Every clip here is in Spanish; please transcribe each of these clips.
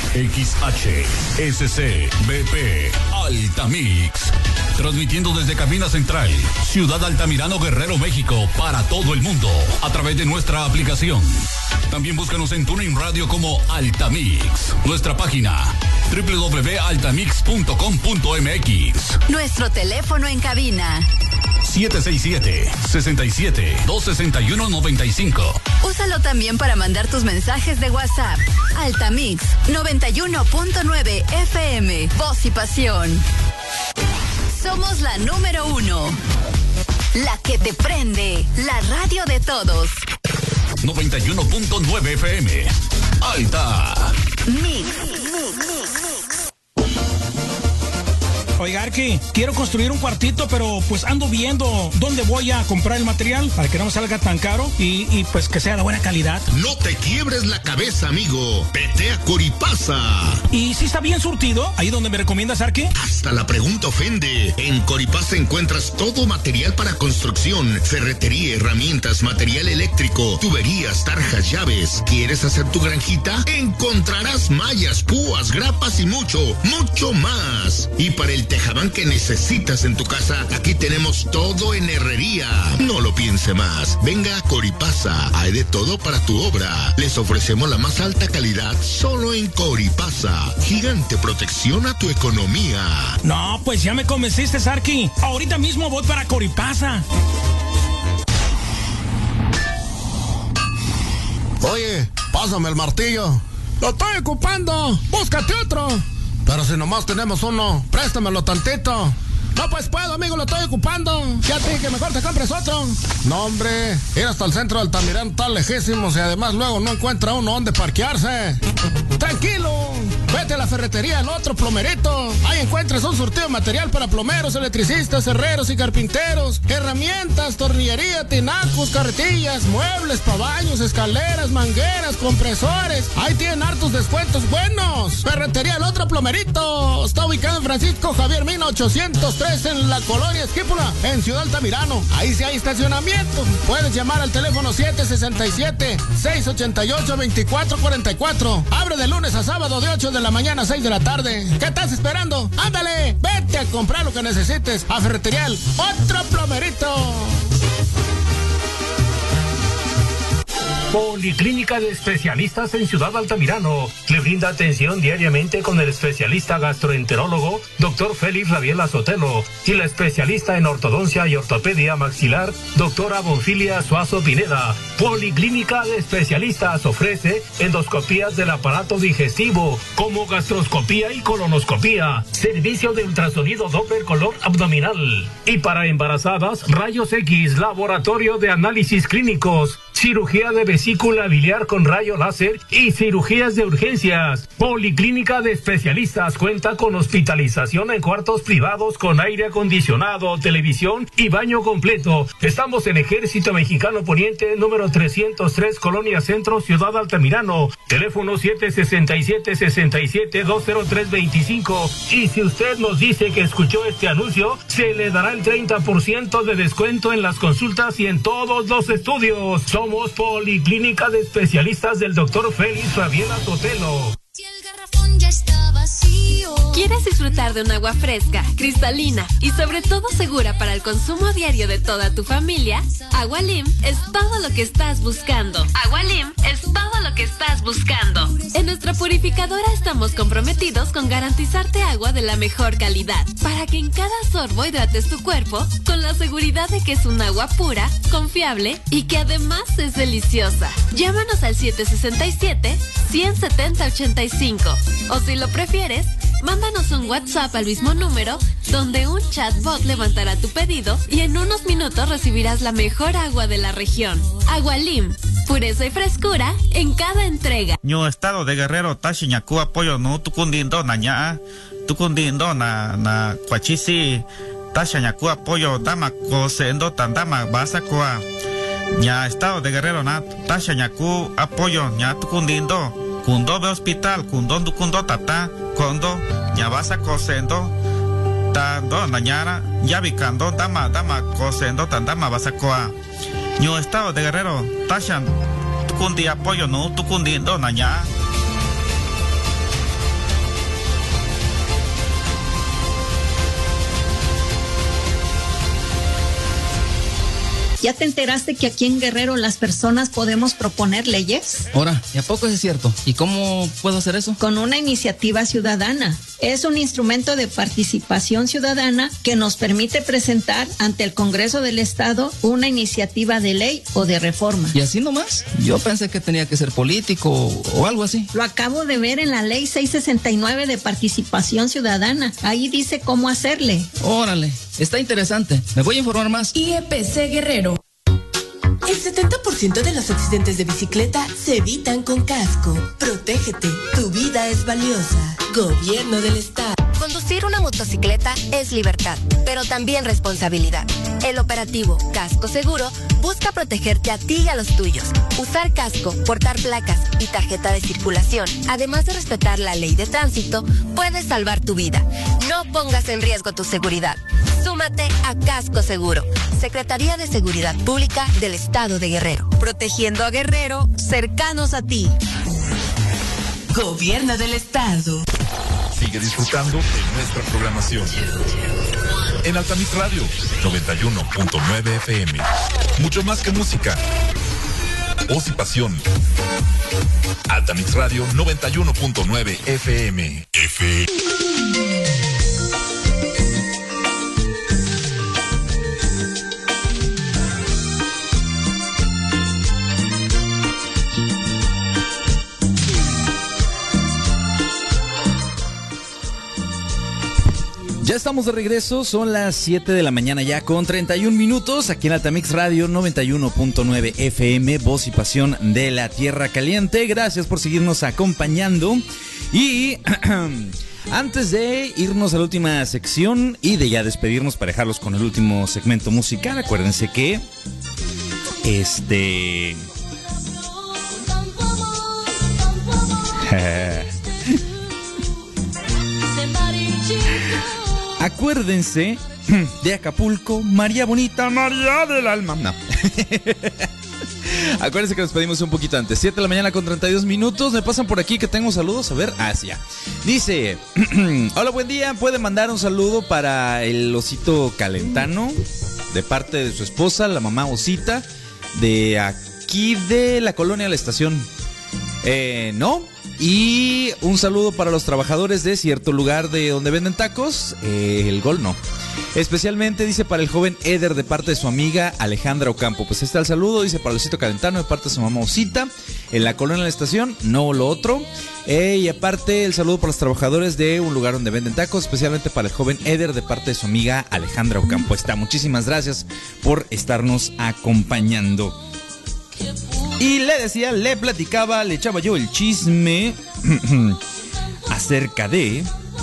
XHSC BP Altamix. Transmitiendo desde Cabina Central, Ciudad Altamirano, Guerrero, México, para todo el mundo, a través de nuestra aplicación. También búscanos en TuneIn Radio como Altamix. Nuestra página www.altamix.com.mx. Nuestro teléfono en cabina 767-67-261-95. Úsalo también para mandar tus mensajes de WhatsApp. Altamix 91.9 FM. Voz y pasión. Somos la número 1. La que te prende. La radio de todos. 91.9 FM. Alta Mix. Oiga, Arqui, quiero construir un cuartito, pero pues ando viendo dónde voy a comprar el material para que no me salga tan caro y pues que sea de buena calidad. No te quiebres la cabeza, amigo. Vete a Coripasa. ¿Y si está bien surtido? ¿Ahí donde me recomiendas, Arqui? Hasta la pregunta ofende. En Coripasa encuentras todo material para construcción, ferretería, herramientas, material eléctrico, tuberías, tarjas, llaves. ¿Quieres hacer tu granjita? Encontrarás mallas, púas, grapas y mucho, mucho más. Y para el tejabán que necesitas en tu casa, aquí tenemos todo en herrería. No lo piense más. Venga a Coripasa. Hay de todo para tu obra. Les ofrecemos la más alta calidad solo en Coripasa. Gigante protección a tu economía. No, pues ya me convenciste, Sarki. Ahorita mismo voy para Coripasa. Oye, pásame el martillo. Lo estoy ocupando. Búscate otro. Pero si nomás tenemos uno, préstamelo tantito. No, pues puedo, amigo, lo estoy ocupando. Ya te dije que mejor te compres otro. No, hombre, ir hasta el centro de Altamirano tan lejísimos y además luego no encuentra uno donde parquearse. Tranquilo, vete a la ferretería, el otro plomerito. Ahí encuentras un surtido de material para plomeros, electricistas, herreros y carpinteros. Herramientas, tornillería, tinacos, carretillas, muebles, pabaños, escaleras, mangueras, compresores. Ahí tienen hartos descuentos buenos. Ferretería, el otro plomerito. Está ubicado en Francisco Javier Mina 803 en la colonia Esquípula, en Ciudad Altamirano. Ahí sí hay estacionamiento. Puedes llamar al teléfono 767-688-2444. Abre de lunes a sábado de 8 de la mañana a 6 de la tarde. ¿Qué estás esperando? Ándale, vete a comprar lo que necesites a Ferreterial, otro plomerito. Policlínica de Especialistas en Ciudad Altamirano le brinda atención diariamente con el especialista gastroenterólogo Dr. Félix Rabiela Sotelo y la especialista en ortodoncia y ortopedia maxilar doctora Bonfilia Suazo Pineda. Policlínica de Especialistas ofrece endoscopías del aparato digestivo como gastroscopía y colonoscopía, servicio de ultrasonido Doppler color abdominal y para embarazadas rayos X, laboratorio de análisis clínicos, cirugía de vesícula biliar con rayo láser y cirugías de urgencias. Policlínica de Especialistas cuenta con hospitalización en cuartos privados con aire acondicionado, televisión y baño completo. Estamos en Ejército Mexicano Poniente, número 303, Colonia Centro, Ciudad Altamirano. Teléfono 767-67-20325. Y si usted nos dice que escuchó este anuncio, se le dará el 30% de descuento en las consultas y en todos los estudios. Somos Policlínica de Especialistas del Dr. Félix Rabiela Sotelo. Si el garrafón ya está vacío. ¿Quieres disfrutar de un agua fresca, cristalina y sobre todo segura para el consumo diario de toda tu familia? Agua Lim es todo lo que estás buscando. Agua Lim es todo lo que estás buscando. En nuestra purificadora estamos comprometidos con garantizarte agua de la mejor calidad, para que en cada sorbo hidrates tu cuerpo con la seguridad de que es un agua pura, confiable y que además es deliciosa. Llámanos al 767-170-85 o si lo prefieres, mándanos un WhatsApp al mismo número donde un chatbot levantará tu pedido y en unos minutos recibirás la mejor agua de la región. Agua Lim, pureza y frescura en cada entrega. Ño estado de Guerrero Tashiñacu apoyo no tukundindo naña tukundindo na cuachisi Tashiñacu apoyo dama cosendo tandama basakua ña estado de Guerrero na Tashiñacu apoyo ña tukundindo Kundo be hospital, kundo tata, kondo, ya vas a cosendo, tando, nañara, ya vicando, dama, cosendo, tandama, vas a coa. Ño estado de Guerrero, tashan, tukundi apoyo, no, tukundindo, naña. ¿Ya te enteraste que aquí en Guerrero las personas podemos proponer leyes? Ahora, ¿y a poco es cierto? ¿Y cómo puedo hacer eso? Con una iniciativa ciudadana. Es un instrumento de participación ciudadana que nos permite presentar ante el Congreso del Estado una iniciativa de ley o de reforma. ¿Y así nomás? Yo pensé que tenía que ser político o algo así. Lo acabo de ver en la ley 669 de participación ciudadana. Ahí dice cómo hacerle. Órale, está interesante. Me voy a informar más. IEPC Guerrero. El 70% de los accidentes de bicicleta se evitan con casco. Protégete, tu vida es valiosa. Gobierno del Estado. Conducir una motocicleta es libertad, pero también responsabilidad. El operativo Casco Seguro busca protegerte a ti y a los tuyos. Usar casco, portar placas y tarjeta de circulación, además de respetar la ley de tránsito, puede salvar tu vida. No pongas en riesgo tu seguridad. Súmate a Casco Seguro, Secretaría de Seguridad Pública del Estado de Guerrero. Protegiendo a Guerrero, cercanos a ti. Gobierno del Estado. Sigue disfrutando de nuestra programación. En Altamix Radio 91.9 FM. Mucho más que música. Voz y pasión. Altamix Radio 91.9 FM. Ya estamos de regreso, son las 7 de la mañana ya con 31 minutos aquí en Altamix Radio 91.9 FM, voz y pasión de la Tierra Caliente. Gracias por seguirnos acompañando y antes de irnos a la última sección y de ya despedirnos para dejarlos con el último segmento musical, acuérdense que acuérdense de Acapulco, María Bonita, María del Alma. No. Acuérdense que nos pedimos un poquito antes. 7 de la mañana con 32 minutos. Me pasan por aquí que tengo saludos. A ver, Asia. Dice: hola, buen día. ¿Puede mandar un saludo para el osito Calentano? De parte de su esposa, la mamá Osita, de aquí de la colonia La Estación. No. Y un saludo para los trabajadores de cierto lugar de donde venden tacos. El gol no. Especialmente dice para el joven Eder de parte de su amiga Alejandra Ocampo. Pues está el saludo, dice para el osito Calentano de parte de su mamá Osita. En la colonia de La Estación, no lo otro. Y aparte el saludo para los trabajadores de un lugar donde venden tacos. Especialmente para el joven Eder de parte de su amiga Alejandra Ocampo. Está, muchísimas gracias por estarnos acompañando. Y le decía, le platicaba, le echaba yo el chisme acerca de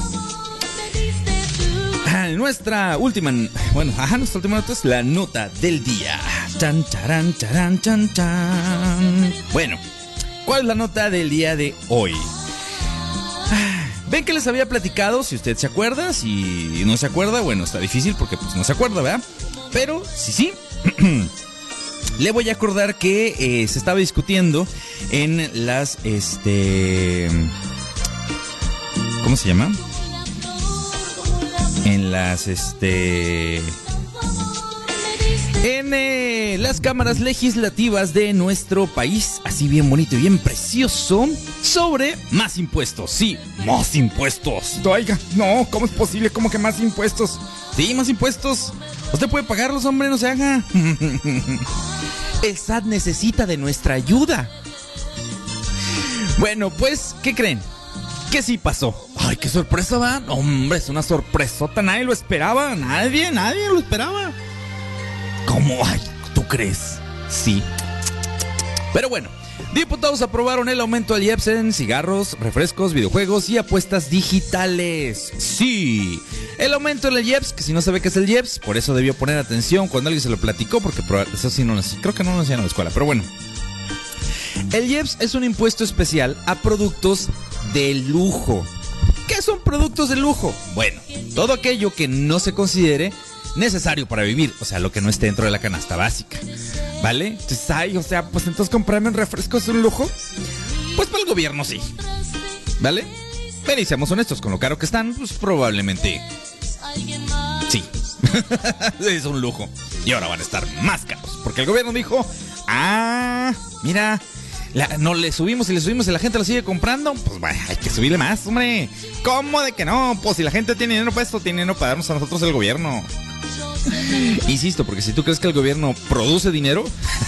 nuestra última nota es la nota del día. Chan, charan, charan, chan, chan. Bueno, ¿cuál es la nota del día de hoy? Ven que les había platicado, si usted se acuerda, si no se acuerda, bueno, está difícil porque pues no se acuerda, ¿verdad? Pero sí. Le voy a acordar que se estaba discutiendo en las, ¿cómo se llama? En las, en las cámaras legislativas de nuestro país, así bien bonito y bien precioso, sobre más impuestos. Sí, más impuestos. Oiga, no, ¿cómo es posible? ¿Cómo que más impuestos? Sí, más impuestos. Usted puede pagarlos, hombre, no se haga. El SAT necesita de nuestra ayuda. Bueno, pues, ¿qué creen? Que sí pasó. Ay, qué sorpresa, ¿va? Hombre, es una sorpresota. Nadie lo esperaba. Nadie lo esperaba. ¿Cómo? Ay, ¿tú crees? Sí. Pero bueno, diputados aprobaron el aumento del IEPS en cigarros, refrescos, videojuegos y apuestas digitales. Sí, el aumento del IEPS, que si no sabe qué es el IEPS, por eso debió poner atención cuando alguien se lo platicó, porque eso sí creo que no lo enseñan en la escuela, pero bueno. El IEPS es un impuesto especial a productos de lujo. ¿Qué son productos de lujo? Bueno, todo aquello que no se considere necesario para vivir, o sea, lo que no esté dentro de la canasta básica, ¿vale? Entonces, pues entonces comprarme un refresco es un lujo. Pues para el gobierno sí, ¿vale? Pero y seamos honestos, con lo caro que están, pues probablemente sí. Es un lujo. Y ahora van a estar más caros. Porque el gobierno dijo, mira, no le subimos y la gente lo sigue comprando. Pues vaya, hay que subirle más, hombre. ¿Cómo de que no? Pues si la gente tiene dinero para esto, tiene dinero para darnos a nosotros el gobierno. Insisto, porque si tú crees que el gobierno produce dinero...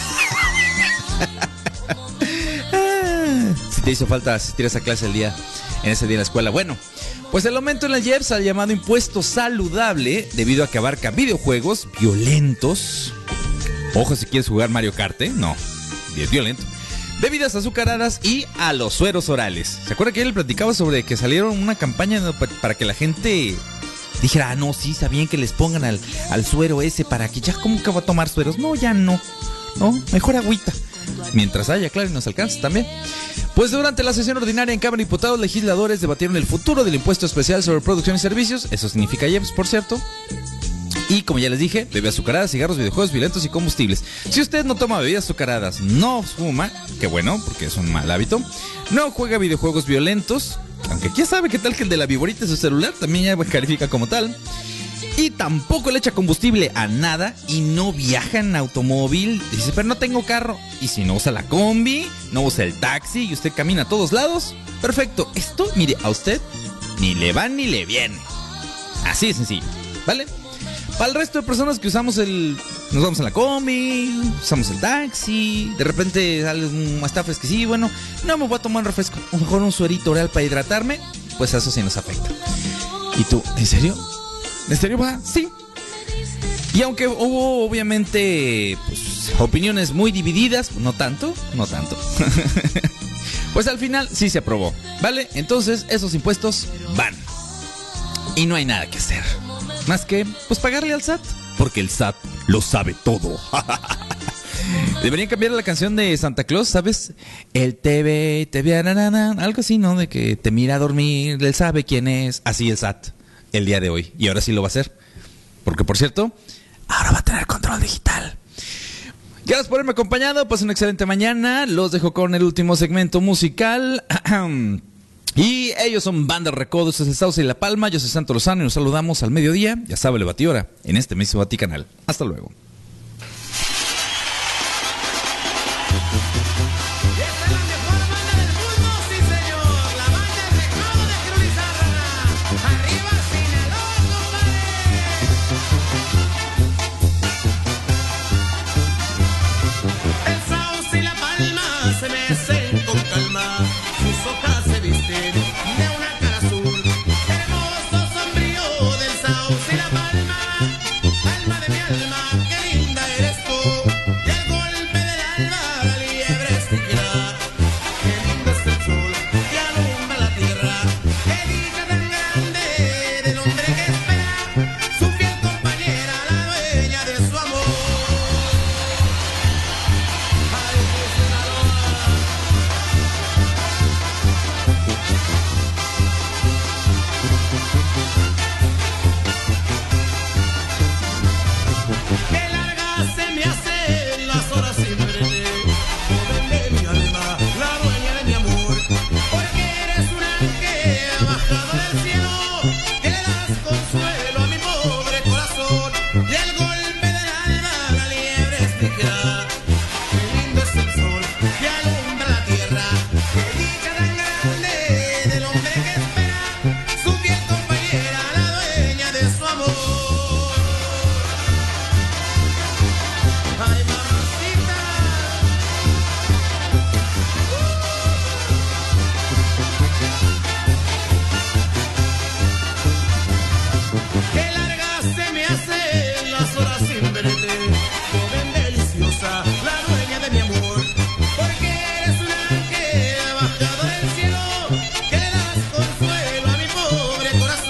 Si te hizo falta asistir a esa clase en ese día en la escuela. Bueno, pues el aumento en el IEPS al llamado impuesto saludable, debido a que abarca videojuegos violentos. Ojo si quieres jugar Mario Kart, no, es violento. Bebidas azucaradas y a los sueros orales. ¿Se acuerda que él platicaba sobre que salieron una campaña para que la gente dijera, no, sí, está bien que les pongan al suero ese para que ya, ¿cómo que va a tomar sueros? No, ya no, mejor agüita. Mientras haya, claro, y nos alcanza también. Pues durante la sesión ordinaria en Cámara de Diputados, legisladores debatieron el futuro del impuesto especial sobre producción y servicios. Eso significa IEPS, por cierto. Y como ya les dije, bebidas azucaradas, cigarros, videojuegos violentos y combustibles. Si usted no toma bebidas azucaradas, no fuma, qué bueno, porque es un mal hábito. No juega videojuegos violentos, aunque quién sabe qué tal que el de la viborita de su celular también ya califica como tal. Y tampoco le echa combustible a nada y no viaja en automóvil. Dice, pero no tengo carro. Y si no usa la combi, no usa el taxi y usted camina a todos lados, perfecto. Esto, mire, a usted ni le va ni le viene. Así de sencillo, ¿vale? Para el resto de personas que nos vamos en la combi, usamos el taxi, de repente sale está fresquecillo, bueno, no me voy a tomar un refresco, mejor un suerito oral para hidratarme, pues eso sí nos afecta. ¿Y tú, en serio? ¿En serio va? Sí. Y aunque hubo obviamente pues, opiniones muy divididas, no tanto. Pues al final sí se aprobó, ¿vale? Entonces esos impuestos van. Y no hay nada que hacer. Más que, pues pagarle al SAT. Porque el SAT lo sabe todo. Deberían cambiar la canción de Santa Claus, ¿sabes? Él te ve, algo así, ¿no? De que te mira a dormir, él sabe quién es. Así el SAT. El día de hoy. Y ahora sí lo va a hacer. Porque, por cierto, ahora va a tener control digital. Gracias por haberme acompañado. Pues una excelente mañana. Los dejo con el último segmento musical. Y ellos son Banda Recodo. Este es el Sauce y La Palma. Yo soy Santo Lozano y nos saludamos al mediodía. Ya sabe, le batidora en este mismo Baticanal. Hasta luego. Bajado del cielo, que le das consuelo a mi pobre corazón.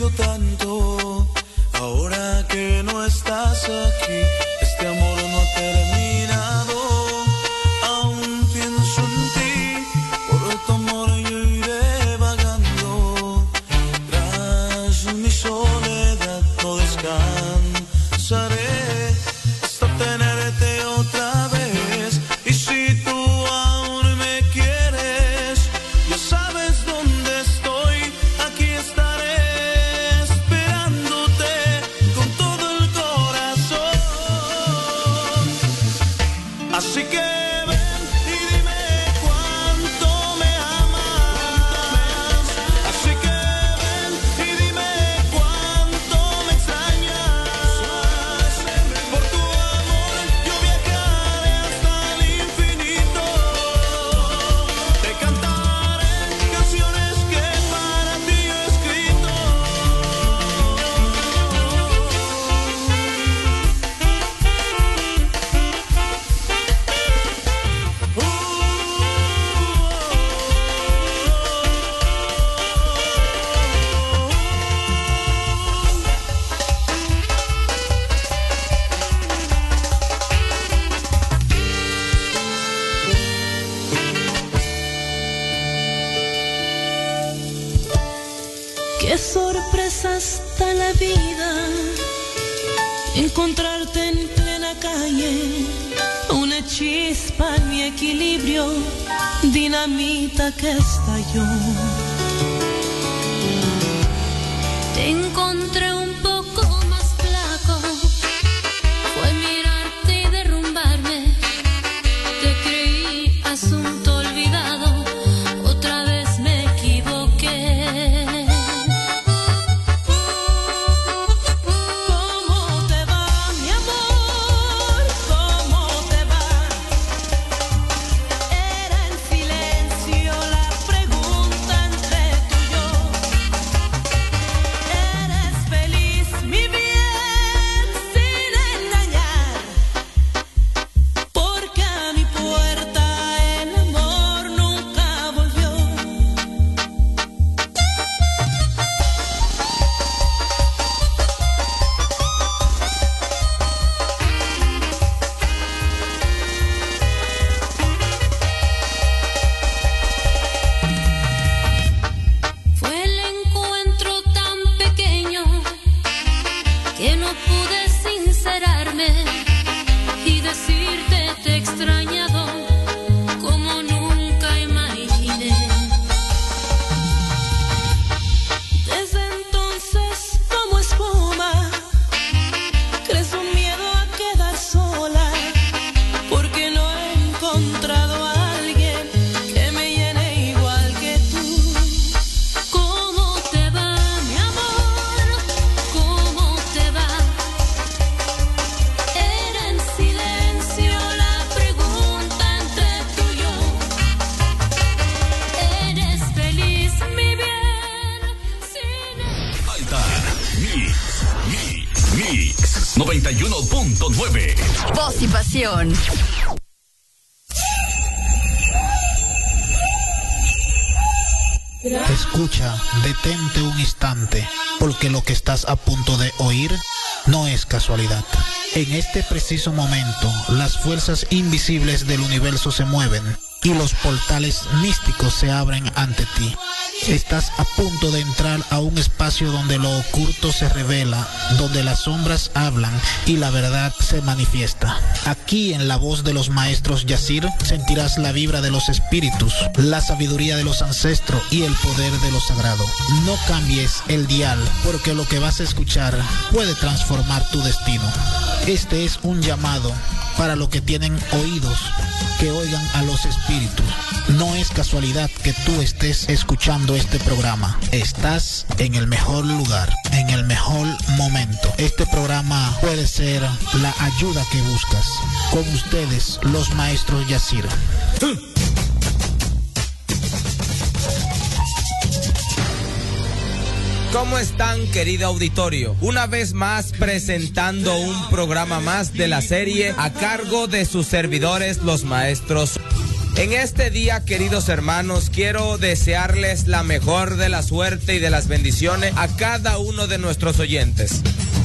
querido tanto. Ahora que no estás aquí, este amor no ha terminado. Aún pienso en ti, por tu amor yo iré vagando. Tras mi soledad no descansaré hasta tenerte otra vez. Y si tú aún me quieres, ya sabes dónde estoy, aquí estaré esperándote con todo el corazón. Así que ven y dime cuánto me amas. Así que ven y dime cuánto me extrañas. Por tu amor yo viajaré hasta el infinito. Te cantaré canciones que para ti he escrito. Qué sorpresa está la vida, encontrarte en plena calle, una chispa en mi equilibrio, dinamita que estalló. Te encontré un poco más flaco, fue mirarte y derrumbarme. Te creí asunto olvidado, otra vez me equivoqué. ¿Cómo te va, mi amor? ¿Cómo te va? Era en silencio la pregunta entre tú y yo. ¿Eres feliz, mi bien, sin engañar? Porque a mi puerta el amor nunca volvió. Fue el encuentro tan pequeño que no pude sincerarme y decirte te he extrañado como nunca imaginé. Desde entonces, como espuma, crece un miedo a quedar sola, porque no he encontrado a alguien que me llene igual que tú. ¿Cómo te va, mi amor? ¿Cómo te va? Era en silencio la pregunta entre tú y yo. ¿Eres feliz, mi bien, sin Alta Mix 91.9. Voz y pasión. Escucha, detente un instante, porque lo que estás a punto de oír no es casualidad. En este preciso momento, las fuerzas invisibles del universo se mueven y los portales místicos se abren ante ti. Estás a punto de entrar a un espacio donde lo oculto se revela, donde las sombras hablan y la verdad se manifiesta. Aquí, en la voz de los maestros Yacir, sentirás la vibra de los espíritus, la sabiduría de los ancestros y el poder de lo sagrado. No cambies el dial, porque lo que vas a escuchar puede transformar tu destino. Este es un llamado para los que tienen oídos, que oigan a los espíritus. No es casualidad que tú estés escuchando este programa. Estás en el mejor lugar, en el mejor momento. Este programa puede ser la ayuda que buscas. Con ustedes, los maestros Yacir. ¿Cómo están, querido auditorio? Una vez más presentando un programa más de la serie a cargo de sus servidores, los maestros En este día, queridos hermanos, quiero desearles la mejor de la suerte y de las bendiciones a cada uno de nuestros oyentes.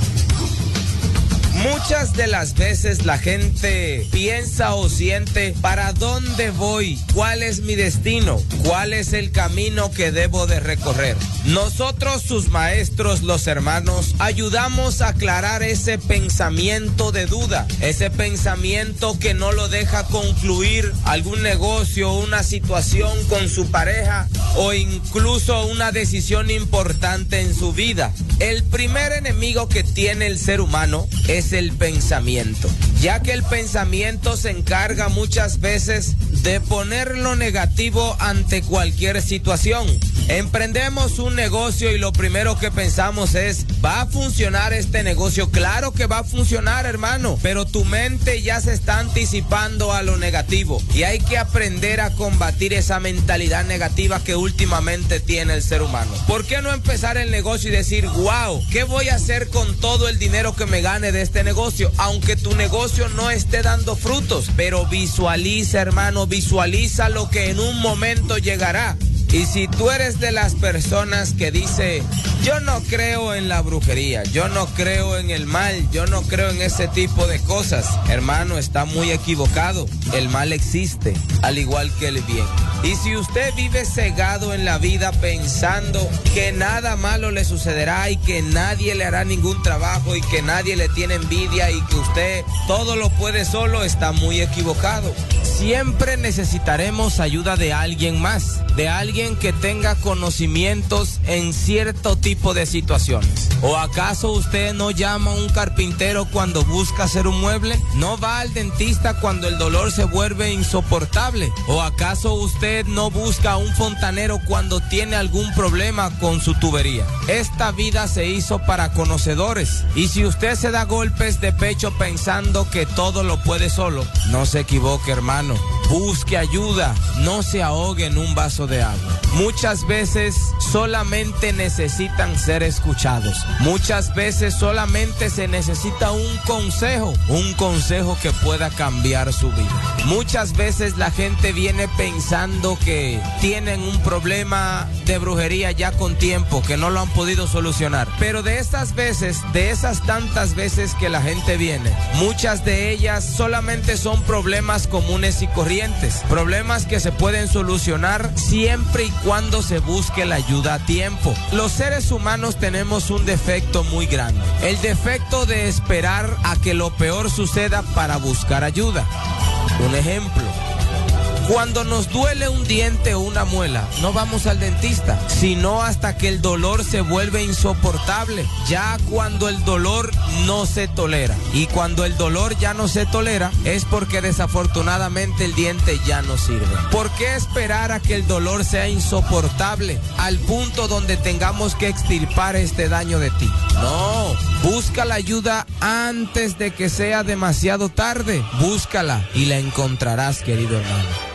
Muchas de las veces la gente piensa o siente ¿para dónde voy? ¿Cuál es mi destino? ¿Cuál es el camino que debo de recorrer? Nosotros, sus maestros, los hermanos, ayudamos a aclarar ese pensamiento de duda, ese pensamiento que no lo deja concluir algún negocio, una situación con su pareja o incluso una decisión importante en su vida. El primer enemigo que tiene el ser humano es el pensamiento, ya que el pensamiento se encarga muchas veces de poner lo negativo ante cualquier situación. Emprendemos un negocio y lo primero que pensamos es, ¿va a funcionar este negocio? Claro que va a funcionar, hermano, pero tu mente ya se está anticipando a lo negativo y hay que aprender a combatir esa mentalidad negativa que últimamente tiene el ser humano. ¿Por qué no empezar el negocio y decir, wow, ¿qué voy a hacer con todo el dinero que me gane de este negocio? Aunque tu negocio no esté dando frutos, pero visualiza, hermano, visualiza lo que en un momento llegará. Y si tú eres de las personas que dice, yo no creo en la brujería, yo no creo en el mal, yo no creo en ese tipo de cosas, hermano, está muy equivocado. El mal existe, al igual que el bien. Y si usted vive cegado en la vida pensando que nada malo le sucederá y que nadie le hará ningún trabajo y que nadie le tiene envidia y que usted todo lo puede solo, está muy equivocado. Siempre necesitaremos ayuda de alguien más, de alguien que tenga conocimientos en cierto tipo de situaciones. ¿O acaso usted no llama a un carpintero cuando busca hacer un mueble? ¿No va al dentista cuando el dolor se vuelve insoportable? ¿O acaso usted no busca a un fontanero cuando tiene algún problema con su tubería? Esta vida se hizo para conocedores. Y si usted se da golpes de pecho pensando que todo lo puede solo, no se equivoque, hermano. Busque ayuda, no se ahogue en un vaso de agua. Muchas veces solamente necesitan ser escuchados. Muchas veces solamente se necesita un consejo que pueda cambiar su vida. Muchas veces la gente viene pensando que tienen un problema de brujería ya con tiempo, que no lo han podido solucionar. Pero de esas tantas veces que la gente viene, muchas de ellas solamente son problemas comunes y corrientes, problemas que se pueden solucionar siempre y cuando se busque la ayuda a tiempo. Los seres humanos tenemos un defecto muy grande, el defecto de esperar a que lo peor suceda para buscar ayuda. Un ejemplo: cuando nos duele un diente o una muela, no vamos al dentista, sino hasta que el dolor se vuelve insoportable, ya cuando el dolor no se tolera. Y cuando el dolor ya no se tolera, es porque desafortunadamente el diente ya no sirve. ¿Por qué esperar a que el dolor sea insoportable al punto donde tengamos que extirpar este daño de ti? No, busca la ayuda antes de que sea demasiado tarde. Búscala y la encontrarás, querido hermano.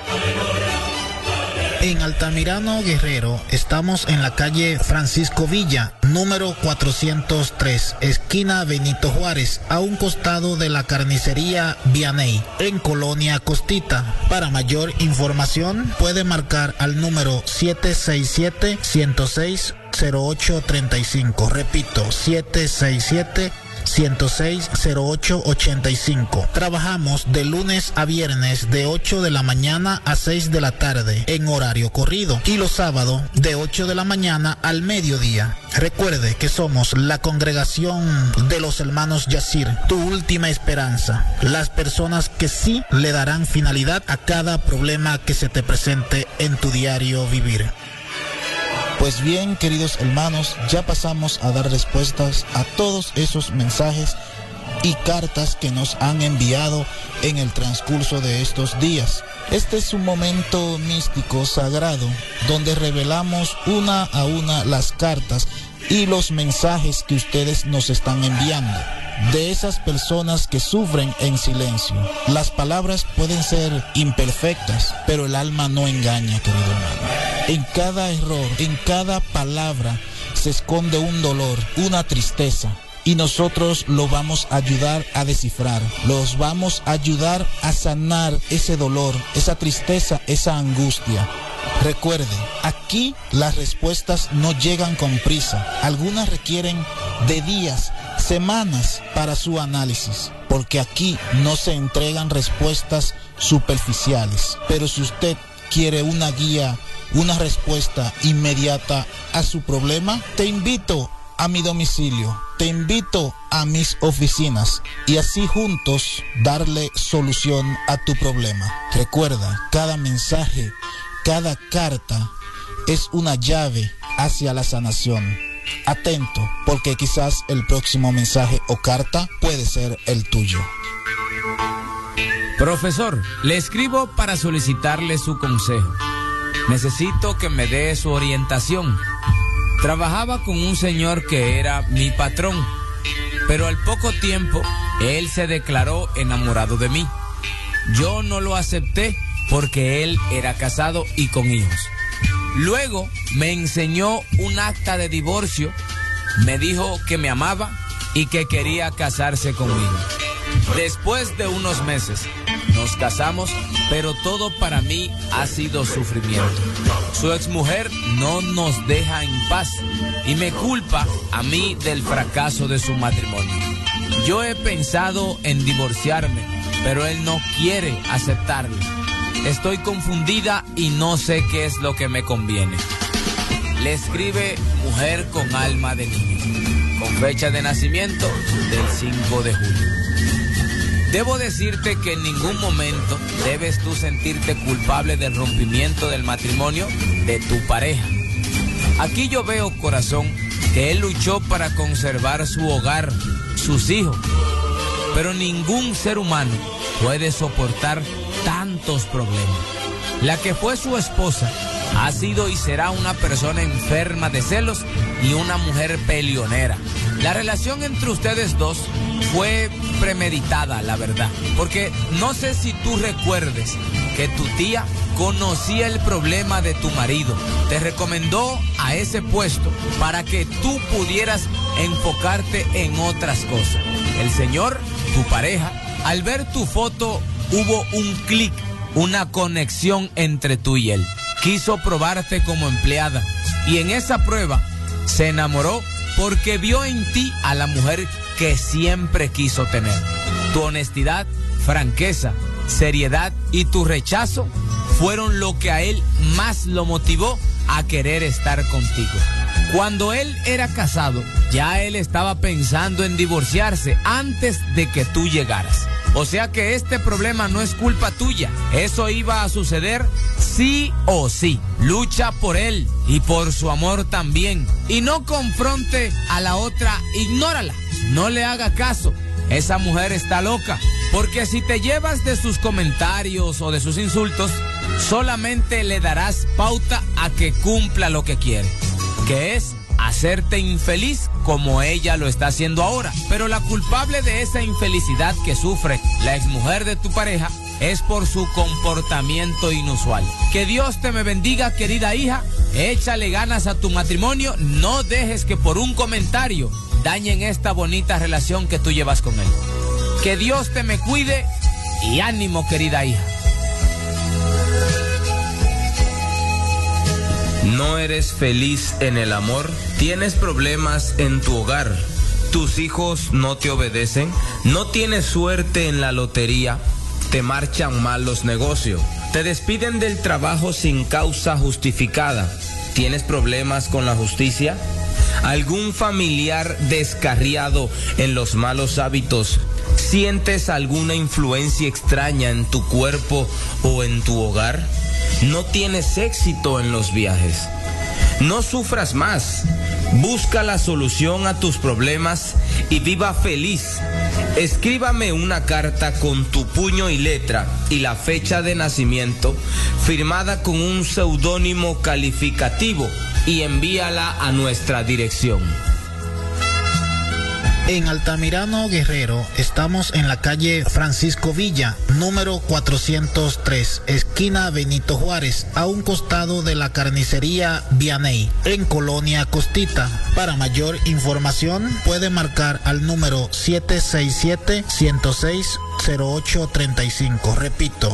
En Altamirano, Guerrero, estamos en la calle Francisco Villa, número 403, esquina Benito Juárez, a un costado de la carnicería Vianey, en Colonia Costita. Para mayor información, puede marcar al número 767-106-0835. Repito, 767-106-0885. Trabajamos de lunes a viernes de 8 de la mañana a 6 de la tarde en horario corrido y los sábados de 8 de la mañana al mediodía. Recuerde que somos la congregación de los hermanos Yacir, tu última esperanza. Las personas que sí le darán finalidad a cada problema que se te presente en tu diario vivir. Pues bien, queridos hermanos, ya pasamos a dar respuestas a todos esos mensajes y cartas que nos han enviado en el transcurso de estos días. Este es un momento místico, sagrado, donde revelamos una a una las cartas y los mensajes que ustedes nos están enviando, de esas personas que sufren en silencio. Las palabras pueden ser imperfectas, pero el alma no engaña, querido hermano. En cada error, en cada palabra, se esconde un dolor, una tristeza, y nosotros lo vamos a ayudar a descifrar. Los vamos a ayudar a sanar ese dolor, esa tristeza, esa angustia. Recuerde, aquí las respuestas no llegan con prisa. Algunas requieren de días, semanas para su análisis, porque aquí no se entregan respuestas superficiales. Pero si usted quiere una guía, una respuesta inmediata a su problema, te invito a mi domicilio, te invito a mis oficinas y así juntos darle solución a tu problema. Recuerda, cada mensaje, cada carta es una llave hacia la sanación. Atento, porque quizás el próximo mensaje o carta puede ser el tuyo. Profesor, le escribo para solicitarle su consejo. Necesito que me dé su orientación. Trabajaba con un señor que era mi patrón, pero al poco tiempo él se declaró enamorado de mí. Yo no lo acepté porque él era casado y con hijos. Luego me enseñó un acta de divorcio, me dijo que me amaba y que quería casarse conmigo. Después de unos meses nos casamos, pero todo para mí ha sido sufrimiento. Su exmujer no nos deja en paz y me culpa a mí del fracaso de su matrimonio. Yo he pensado en divorciarme, pero él no quiere aceptarlo. Estoy confundida y no sé qué es lo que me conviene. Le escribe mujer con alma de niño, con fecha de nacimiento del 5 de julio. Debo decirte que en ningún momento debes tú sentirte culpable del rompimiento del matrimonio de tu pareja. Aquí yo veo, corazón, que él luchó para conservar su hogar, sus hijos, pero ningún ser humano puede soportar tantos problemas. La que fue su esposa ha sido y será una persona enferma de celos y una mujer peleonera. La relación entre ustedes dos fue premeditada, la verdad, porque no sé si tú recuerdes que tu tía conocía el problema de tu marido, te recomendó a ese puesto para que tú pudieras enfocarte en otras cosas. El señor, tu pareja, al ver tu foto hubo un clic, una conexión entre tú y él. Quiso probarte como empleada y en esa prueba se enamoró porque vio en ti a la mujer que siempre quiso tener. Tu honestidad, franqueza, seriedad y tu rechazo fueron lo que a él más lo motivó a querer estar contigo. Cuando él era casado, ya él estaba pensando en divorciarse antes de que tú llegaras. O sea que este problema no es culpa tuya. Eso iba a suceder sí o sí. Lucha por él y por su amor también. Y no confronte a la otra, ignórala. No le haga caso. Esa mujer está loca. Porque si te llevas de sus comentarios o de sus insultos, solamente le darás pauta a que cumpla lo que quiere, que es hacerte infeliz como ella lo está haciendo ahora. Pero la culpable de esa infelicidad que sufre la exmujer de tu pareja es por su comportamiento inusual. Que Dios te me bendiga, querida hija. Échale ganas a tu matrimonio. No dejes que por un comentario dañen esta bonita relación que tú llevas con él. Que Dios te me cuide y ánimo, querida hija. ¿No eres feliz en el amor? ¿Tienes problemas en tu hogar? ¿Tus hijos no te obedecen? ¿No tienes suerte en la lotería? ¿Te marchan mal los negocios? ¿Te despiden del trabajo sin causa justificada? ¿Tienes problemas con la justicia? ¿Algún familiar descarriado en los malos hábitos? ¿Sientes alguna influencia extraña en tu cuerpo o en tu hogar? ¿No tienes éxito en los viajes? No sufras más. Busca la solución a tus problemas y viva feliz. Escríbame una carta con tu puño y letra y la fecha de nacimiento, firmada con un seudónimo calificativo, y envíala a nuestra dirección. En Altamirano, Guerrero, estamos en la calle Francisco Villa, número 403, esquina Benito Juárez, a un costado de la carnicería Vianey, en Colonia Costita. Para mayor información, puede marcar al número 767-106-0835. Repito,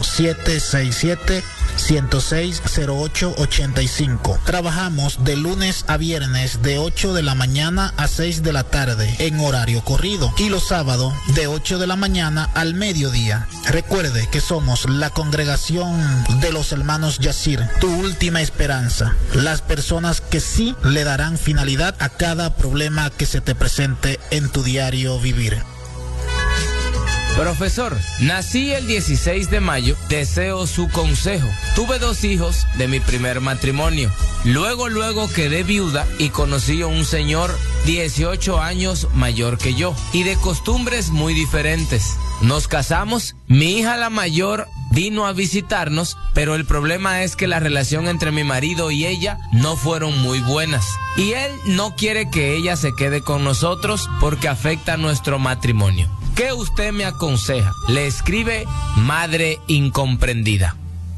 767-106-0885. Trabajamos de lunes a viernes de 8 de la mañana a 6 de la tarde en horario corrido y los sábados de 8 de la mañana al mediodía. Recuerde que somos la congregación de los hermanos Yacir, tu última esperanza. Las personas que sí le darán finalidad a cada problema que se te presente en tu diario vivir. Profesor, nací el 16 de mayo, deseo su consejo. Tuve 2 hijos de mi primer matrimonio. Luego quedé viuda y conocí a un señor 18 años mayor que yo y de costumbres muy diferentes. Nos casamos, mi hija la mayor vino a visitarnos, pero el problema es que la relación entre mi marido y ella no fueron muy buenas. Y él no quiere que ella se quede con nosotros porque afecta nuestro matrimonio. ¿Qué usted me aconseja? Le escribe Madre Incomprendida.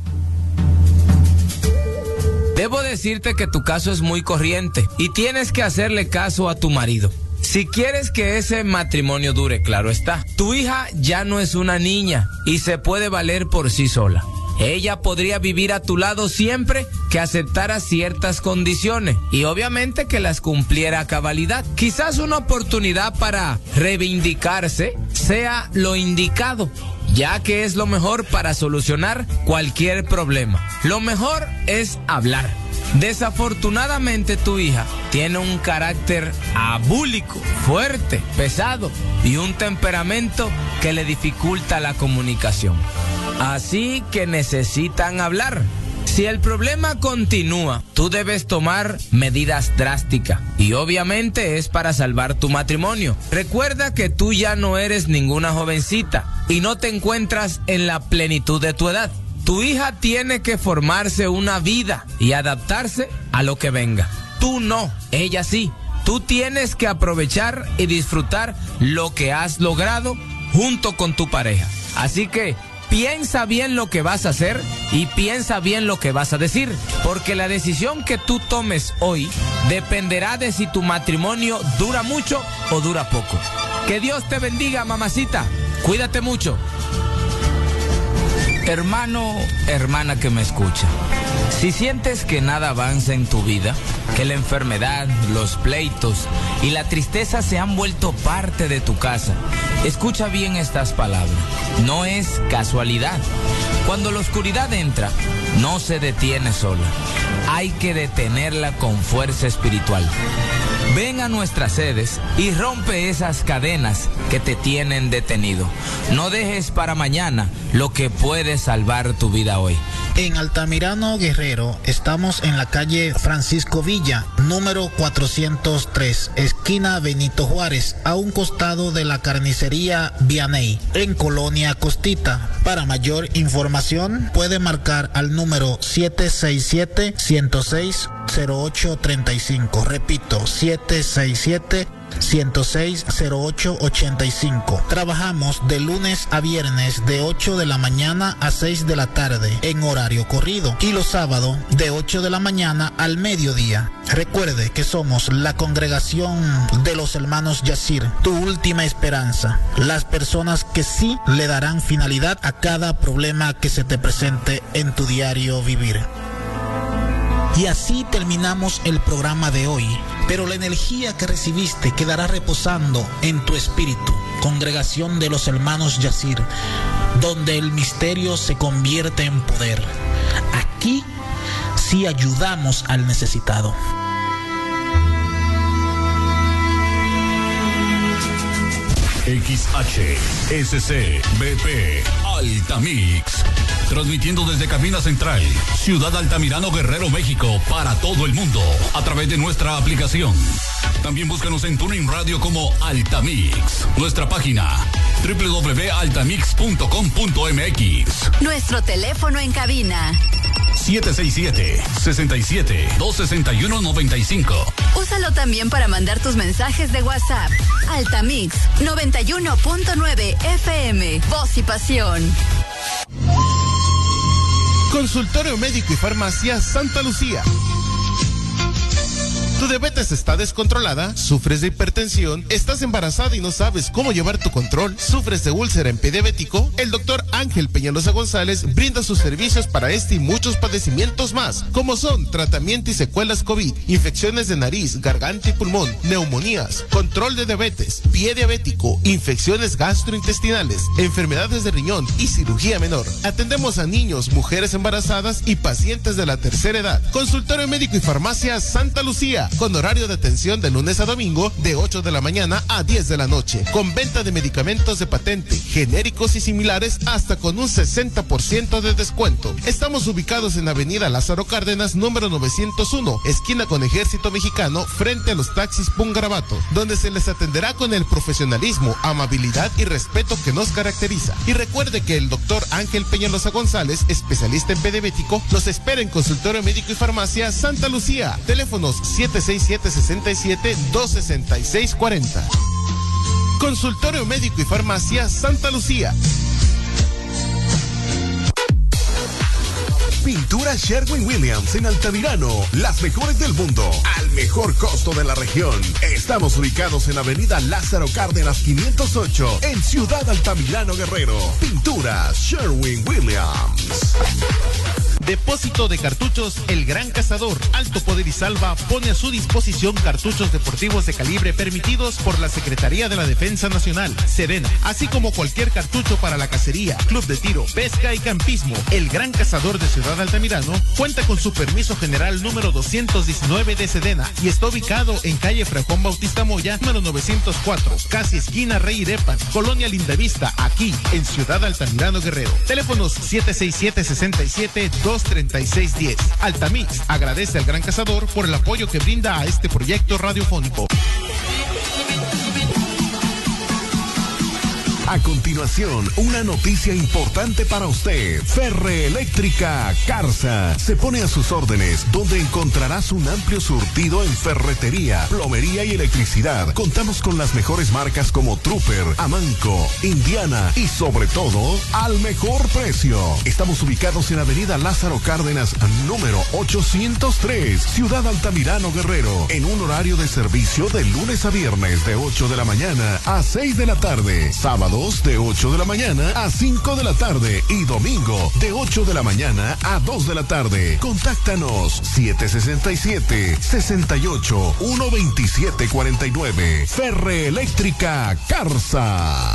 Debo decirte que tu caso es muy corriente y tienes que hacerle caso a tu marido. Si quieres que ese matrimonio dure, claro está. Tu hija ya no es una niña y se puede valer por sí sola. Ella podría vivir a tu lado siempre que aceptara ciertas condiciones y obviamente que las cumpliera a cabalidad. Quizás una oportunidad para reivindicarse sea lo indicado, ya que es lo mejor para solucionar cualquier problema. Lo mejor es hablar. Desafortunadamente tu hija tiene un carácter abúlico, fuerte, pesado y un temperamento que le dificulta la comunicación. Así que necesitan hablar. Si el problema continúa, tú debes tomar medidas drásticas y obviamente es para salvar tu matrimonio. Recuerda que tú ya no eres ninguna jovencita y no te encuentras en la plenitud de tu edad. Tu hija tiene que formarse una vida y adaptarse a lo que venga. Tú no, ella sí. Tú tienes que aprovechar y disfrutar lo que has logrado junto con tu pareja. Así que piensa bien lo que vas a hacer y piensa bien lo que vas a decir, porque la decisión que tú tomes hoy dependerá de si tu matrimonio dura mucho o dura poco. Que Dios te bendiga, mamacita. Cuídate mucho. Hermano, hermana que me escucha, si sientes que nada avanza en tu vida, que la enfermedad, los pleitos y la tristeza se han vuelto parte de tu casa, escucha bien estas palabras. No es casualidad. Cuando la oscuridad entra, no se detiene sola. Hay que detenerla con fuerza espiritual. Ven a nuestras sedes y rompe esas cadenas que te tienen detenido. No dejes para mañana lo que puede salvar tu vida hoy. En Altamirano, Guerrero, estamos en la calle Francisco Villa, número 403, esquina Benito Juárez, a un costado de la carnicería Vianey, en Colonia Costita. Para mayor información, puede marcar al número 767-106-0835. Repito, 767-106-0885. Trabajamos de lunes a viernes de 8 de la mañana a 6 de la tarde en horario corrido y los sábados de 8 de la mañana al mediodía. Recuerde que somos la congregación de los hermanos Yacir, tu última esperanza. Las personas que sí le darán finalidad a cada problema que se te presente en tu diario vivir. Y así terminamos el programa de hoy, pero la energía que recibiste quedará reposando en tu espíritu. Congregación de los hermanos Yacir, donde el misterio se convierte en poder. Aquí sí ayudamos al necesitado. XHSC BP Altamix, transmitiendo desde Cabina Central, Ciudad Altamirano, Guerrero, México, para todo el mundo, a través de nuestra aplicación. También búscanos en TuneIn Radio como Altamix. Nuestra página www.altamix.com.mx. Nuestro teléfono en cabina 767-261-95. Úsalo también para mandar tus mensajes de WhatsApp. Altamix 91.9 FM. Voz y pasión. Consultorio Médico y Farmacia Santa Lucía. ¿Tu diabetes está descontrolada? ¿Sufres de hipertensión? ¿Estás embarazada y no sabes cómo llevar tu control? ¿Sufres de úlcera en pie diabético? El doctor Ángel Peñalosa González brinda sus servicios para este y muchos padecimientos más, como son tratamiento y secuelas COVID, infecciones de nariz, garganta y pulmón, neumonías, control de diabetes, pie diabético, infecciones gastrointestinales, enfermedades de riñón y cirugía menor. Atendemos a niños, mujeres embarazadas y pacientes de la tercera edad. Consultorio Médico y Farmacia Santa Lucía, con horario de atención de lunes a domingo de 8 de la mañana a 10 de la noche, con venta de medicamentos de patente, genéricos y similares hasta con un 60% de descuento. Estamos ubicados en Avenida Lázaro Cárdenas, número 901, esquina con Ejército Mexicano, frente a los taxis Pungarabato, donde se les atenderá con el profesionalismo, amabilidad y respeto que nos caracteriza. Y recuerde que el doctor Ángel Peñalosa González, especialista en pie diabético, los espera en Consultorio Médico y Farmacia Santa Lucía. Teléfonos 767-67-266-40. Consultorio Médico y Farmacia Santa Lucía. Pintura Sherwin-Williams en Altamirano, las mejores del mundo, al mejor costo de la región. Estamos ubicados en Avenida Lázaro Cárdenas 508, en Ciudad Altamirano, Guerrero. Pintura Sherwin-Williams. Depósito de cartuchos El Gran Cazador. Alto Poder y Salva pone a su disposición cartuchos deportivos de calibre permitidos por la Secretaría de la Defensa Nacional, Sedena, así como cualquier cartucho para la cacería, club de tiro, pesca y campismo. El Gran Cazador de Ciudad Altamirano cuenta con su permiso general número 219 de Sedena y está ubicado en calle Fray Juan Bautista Moya, número 904, casi esquina Rey Irepan, Colonia Lindavista, aquí en Ciudad Altamirano, Guerrero. Teléfonos 767-67-23610. Altamix agradece al Gran Cazador por el apoyo que brinda a este proyecto radiofónico. A continuación, una noticia importante para usted. Ferreeléctrica Carsa se pone a sus órdenes, donde encontrarás un amplio surtido en ferretería, plomería y electricidad. Contamos con las mejores marcas como Trooper, Amanco, Indiana y sobre todo, al mejor precio. Estamos ubicados en Avenida Lázaro Cárdenas, número 803, Ciudad Altamirano, Guerrero, en un horario de servicio de lunes a viernes de 8 de la mañana a 6 de la tarde, sábado de 8 de la mañana a 5 de la tarde y domingo de 8 de la mañana a 2 de la tarde. Contáctanos 767-68-12749. Ferreeléctrica Carsa.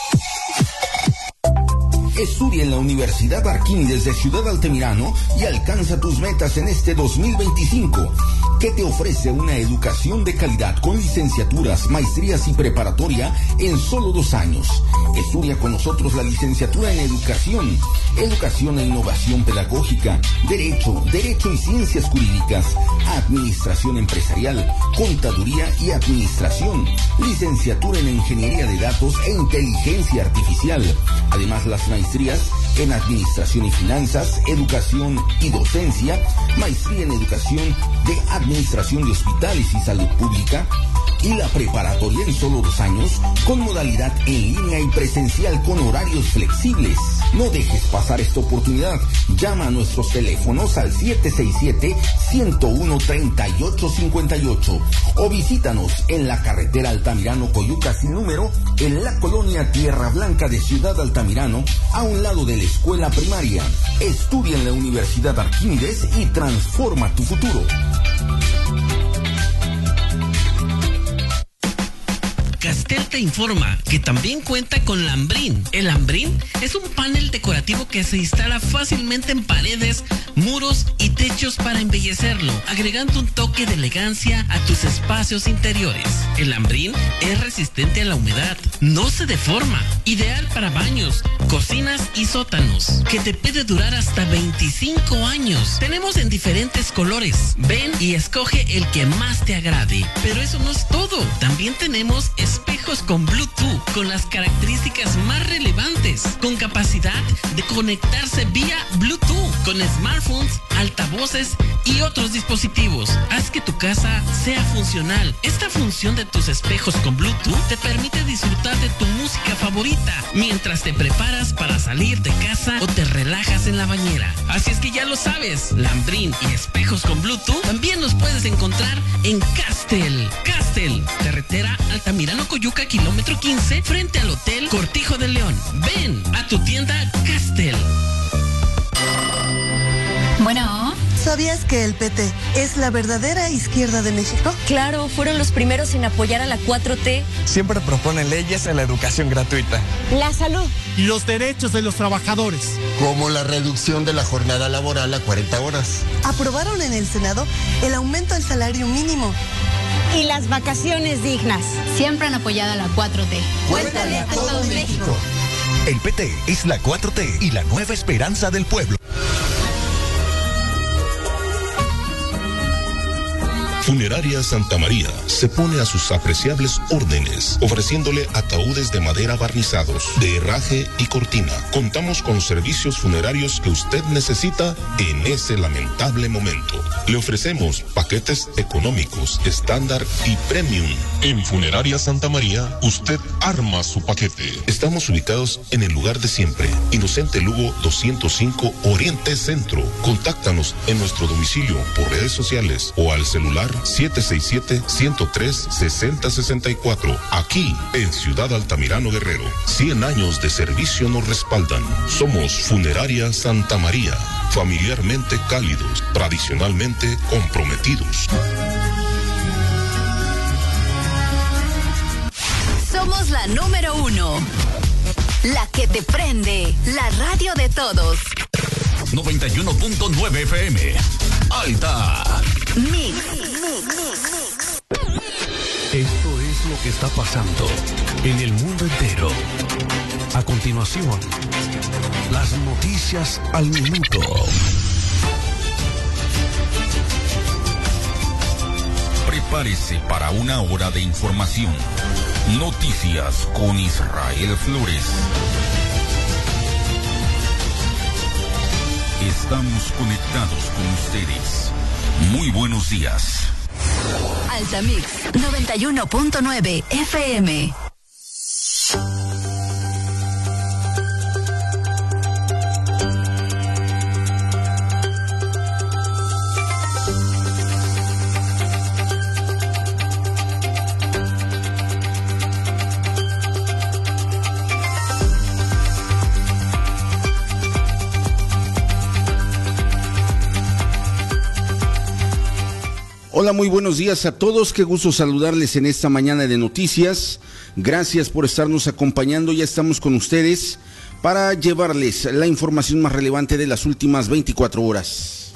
Estudia en la Universidad Arquímedes de Ciudad Altamirano y alcanza tus metas en este 2025, que te ofrece una educación de calidad con licenciaturas, maestrías y preparatoria en solo 2 años. Estudia con nosotros la licenciatura en Educación, Educación e Innovación Pedagógica, Derecho y Ciencias Jurídicas, Administración Empresarial, Contaduría y Administración, Licenciatura en Ingeniería de Datos e Inteligencia Artificial. Además, las maestrías en Administración y Finanzas, Educación y Docencia, Maestría en Educación de Administración de Hospitales y Salud Pública, y la preparatoria en solo 2 años, con modalidad en línea y presencial con horarios flexibles. No dejes pasar esta oportunidad. Llama a nuestros teléfonos al 767-101-3858 o visítanos en la carretera Altamirano-Coyuca sin número, en la colonia Tierra Blanca de Ciudad Altamirano, a un lado de la escuela primaria. Estudia en la Universidad Arquímedes y transforma tu futuro. Castel te informa que también cuenta con Lambrín. El Lambrín es un panel decorativo que se instala fácilmente en paredes, muros y techos para embellecerlo, agregando un toque de elegancia a tus espacios interiores. El Lambrín es resistente a la humedad, no se deforma, ideal para baños, cocinas y sótanos, que te puede durar hasta 25 años. Tenemos en diferentes colores. Ven y escoge el que más te agrade. Pero eso no es todo. También tenemos espejos espejos con Bluetooth, con las características más relevantes, con capacidad de conectarse vía Bluetooth, con smartphones, altavoces y otros dispositivos. Haz que tu casa sea funcional. Esta función de tus espejos con Bluetooth te permite disfrutar de tu música favorita mientras te preparas para salir de casa o te relajas en la bañera. Así es que ya lo sabes, Lambrín y espejos con Bluetooth también los puedes encontrar en Castel, carretera Altamirano Coyuca, kilómetro 15, frente al Hotel Cortijo de León. Ven a tu tienda Castel. Bueno, ¿sabías que el PT es la verdadera izquierda de México? Claro, fueron los primeros en apoyar a la 4T. Siempre proponen leyes en la educación gratuita, La salud. Los derechos de los trabajadores. Como la reducción de la jornada laboral a 40 horas. Aprobaron en el Senado el aumento del salario mínimo. Y las vacaciones dignas. Siempre han apoyado a la 4T. Cuéntale a todo México. El PT es la 4T y la nueva esperanza del pueblo. Funeraria Santa María se pone a sus apreciables órdenes, ofreciéndole ataúdes de madera barnizados, de herraje y cortina. Contamos con los servicios funerarios que usted necesita en ese lamentable momento. Le ofrecemos paquetes económicos, estándar y premium. En Funeraria Santa María, usted arma su paquete. Estamos ubicados en el lugar de siempre, Inocente Lugo 205 Oriente Centro. Contáctanos en nuestro domicilio por redes sociales o al celular 767-103-6064. Aquí, en Ciudad Altamirano Guerrero. 100 años de servicio nos respaldan. Somos Funeraria Santa María. Familiarmente cálidos, tradicionalmente comprometidos. Somos la número 1. La que te prende. La radio de todos. 91.9 FM. Alta. Mix. Esto es lo que está pasando en el mundo entero. A continuación, las noticias al minuto. Prepárese para una hora de información. Noticias con Israel Flores. Estamos conectados con ustedes. Muy buenos días. Altamix 91.9 FM. Hola, muy buenos días a todos, qué gusto saludarles en esta mañana de noticias. Gracias por estarnos acompañando, ya estamos con ustedes para llevarles la información más relevante de las últimas 24 horas.